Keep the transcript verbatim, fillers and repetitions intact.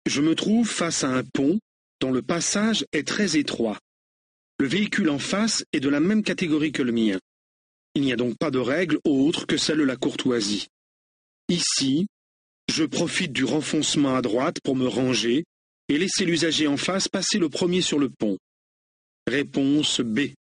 Je me trouve face à un pont dont le passage est très étroit. Le véhicule en face est de la même catégorie que le mien. Il n'y a donc pas de règle autre que celle de la courtoisie. Ici, je profite du renfoncement à droite pour me ranger et laisser l'usager en face passer le premier sur le pont. Réponse B.